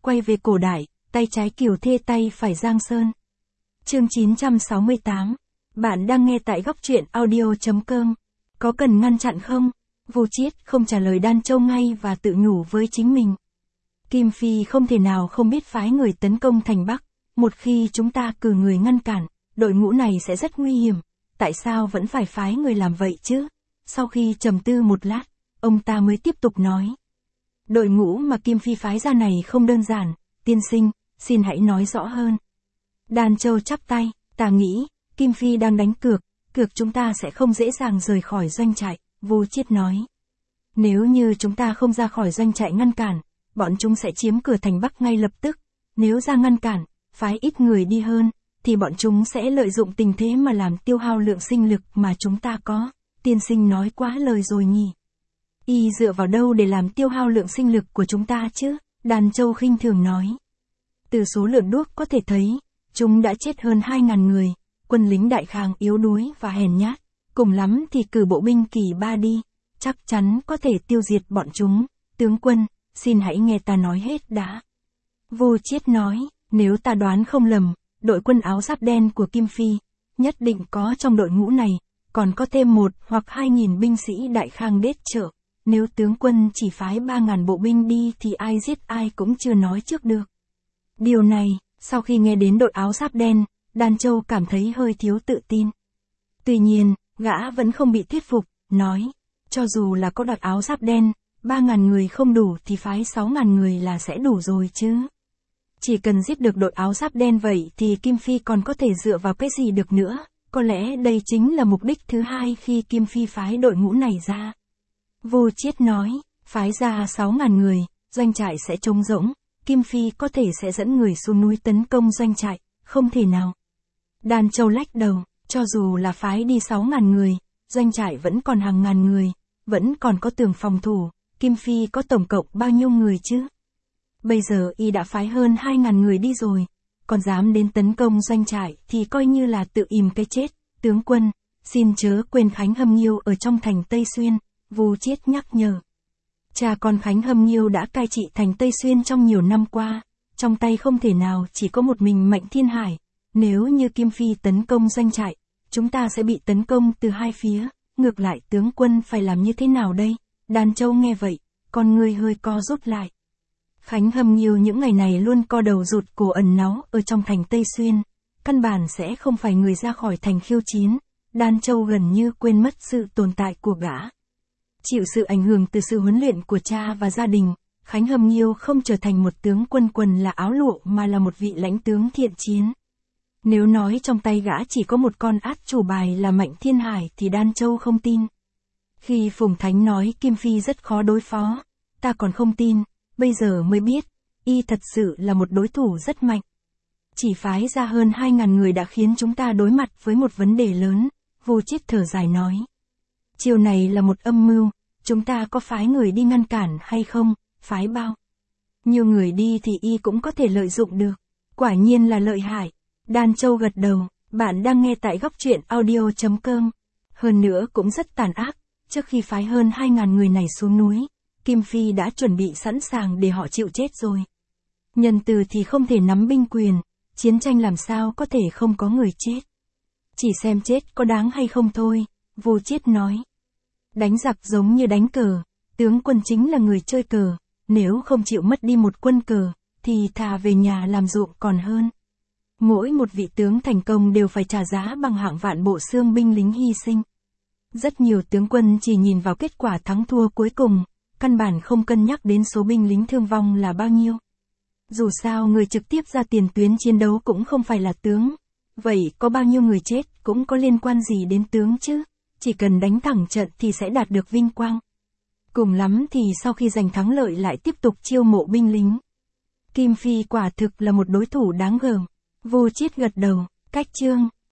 quay về cổ đại, tay trái Kiều Thê tay phải Giang Sơn. Chương 968. Bạn đang nghe tại góc truyện audio.com. Có cần ngăn chặn không? Vu Chiết không trả lời Đan Châu ngay và tự nhủ với chính mình. Kim Phi không thể nào không biết phái người tấn công thành Bắc. Một khi chúng ta cử người ngăn cản, đội ngũ này sẽ rất nguy hiểm. Tại sao vẫn phải phái người làm vậy chứ? Sau khi trầm tư một lát, ông ta mới tiếp tục nói. Đội ngũ mà Kim Phi phái ra này không đơn giản, tiên sinh, xin hãy nói rõ hơn. Đan Châu chắp tay, ta nghĩ, Kim Phi đang đánh cược chúng ta sẽ không dễ dàng rời khỏi doanh trại, Vu Chiết nói. Nếu như chúng ta không ra khỏi doanh trại ngăn cản, bọn chúng sẽ chiếm cửa thành Bắc ngay lập tức. Nếu ra ngăn cản, phái ít người đi hơn, thì bọn chúng sẽ lợi dụng tình thế mà làm tiêu hao lượng sinh lực mà chúng ta có. Tiên sinh nói quá lời rồi nhỉ. Y dựa vào đâu để làm tiêu hao lượng sinh lực của chúng ta chứ? Đan Châu khinh thường nói. Từ số lượng đuốc có thể thấy, chúng đã chết hơn 2.000 người, quân lính Đại Khang yếu đuối và hèn nhát, cùng lắm thì cử bộ binh kỳ 3 đi, chắc chắn có thể tiêu diệt bọn chúng. Tướng quân, xin hãy nghe ta nói hết đã. Vu Chiết nói, nếu ta đoán không lầm, đội quân áo giáp đen của Kim Phi, nhất định có trong đội ngũ này, còn có thêm 1 hoặc 2.000 binh sĩ Đại Khang đết trợ. Nếu tướng quân chỉ phái 3.000 bộ binh đi thì ai giết ai cũng chưa nói trước được. Điều này, sau khi nghe đến đội áo giáp đen, Đan Châu cảm thấy hơi thiếu tự tin. Tuy nhiên, gã vẫn không bị thuyết phục, nói, cho dù là có đội áo giáp đen, 3.000 người không đủ thì phái 6.000 người là sẽ đủ rồi chứ. Chỉ cần giết được đội áo giáp đen vậy thì Kim Phi còn có thể dựa vào cái gì được nữa, có lẽ đây chính là mục đích thứ hai khi Kim Phi phái đội ngũ này ra. Vu Chiết nói, phái ra 6.000 người, doanh trại sẽ trống rỗng, Kim Phi có thể sẽ dẫn người xuống núi tấn công doanh trại, không thể nào. Đan Châu lách đầu, cho dù là phái đi 6.000 người, doanh trại vẫn còn hàng ngàn người, vẫn còn có tường phòng thủ, Kim Phi có tổng cộng bao nhiêu người chứ? Bây giờ y đã phái hơn 2.000 người đi rồi, còn dám đến tấn công doanh trại thì coi như là tự ìm cái chết. Tướng quân, xin chớ quên Khánh Hâm Nhiêu ở trong thành Tây Xuyên, Vu Chiết nhắc nhở. Cha con Khánh Hâm Nhiêu đã cai trị thành Tây Xuyên trong nhiều năm qua, trong tay không thể nào chỉ có một mình Mạnh Thiên Hải. Nếu như Kim Phi tấn công doanh trại, chúng ta sẽ bị tấn công từ hai phía, ngược lại tướng quân phải làm như thế nào đây? Đan Châu nghe vậy, con người hơi co rút lại. Khánh Hâm Nhiêu những ngày này luôn co đầu rụt cổ ẩn náu ở trong thành Tây Xuyên, căn bản sẽ không phải người ra khỏi thành khiêu chiến. Đan Châu gần như quên mất sự tồn tại của gã. Chịu sự ảnh hưởng từ sự huấn luyện của cha và gia đình, Khánh Hâm Nhiêu không trở thành một tướng quân quần là áo lụa mà là một vị lãnh tướng thiện chiến. Nếu nói trong tay gã chỉ có một con át chủ bài là Mạnh Thiên Hải thì Đan Châu không tin. Khi Phùng Thánh nói Kim Phi rất khó đối phó, ta còn không tin, bây giờ mới biết, y thật sự là một đối thủ rất mạnh. Chỉ phái ra hơn 2.000 người đã khiến chúng ta đối mặt với một vấn đề lớn, Vu Chiết thở dài nói. Chiều này là một âm mưu, chúng ta có phái người đi ngăn cản hay không, phái bao nhiều người đi thì y cũng có thể lợi dụng được. Quả nhiên là lợi hại. Đan Châu gật đầu, bạn đang nghe tại góc truyện audio.com. Hơn nữa cũng rất tàn ác, trước khi phái hơn 2.000 người này xuống núi, Kim Phi đã chuẩn bị sẵn sàng để họ chịu chết rồi. Nhân từ thì không thể nắm binh quyền, chiến tranh làm sao có thể không có người chết. Chỉ xem chết có đáng hay không thôi, Vu Chiết nói. Đánh giặc giống như đánh cờ, tướng quân chính là người chơi cờ, nếu không chịu mất đi một quân cờ, thì thà về nhà làm ruộng còn hơn. Mỗi một vị tướng thành công đều phải trả giá bằng hạng vạn bộ xương binh lính hy sinh. Rất nhiều tướng quân chỉ nhìn vào kết quả thắng thua cuối cùng, căn bản không cân nhắc đến số binh lính thương vong là bao nhiêu. Dù sao người trực tiếp ra tiền tuyến chiến đấu cũng không phải là tướng. Vậy có bao nhiêu người chết cũng có liên quan gì đến tướng chứ? Chỉ cần đánh thẳng trận thì sẽ đạt được vinh quang. Cùng lắm thì sau khi giành thắng lợi lại tiếp tục chiêu mộ binh lính. Kim Phi quả thực là một đối thủ đáng gờm. Vu Chiết gật đầu, cách chương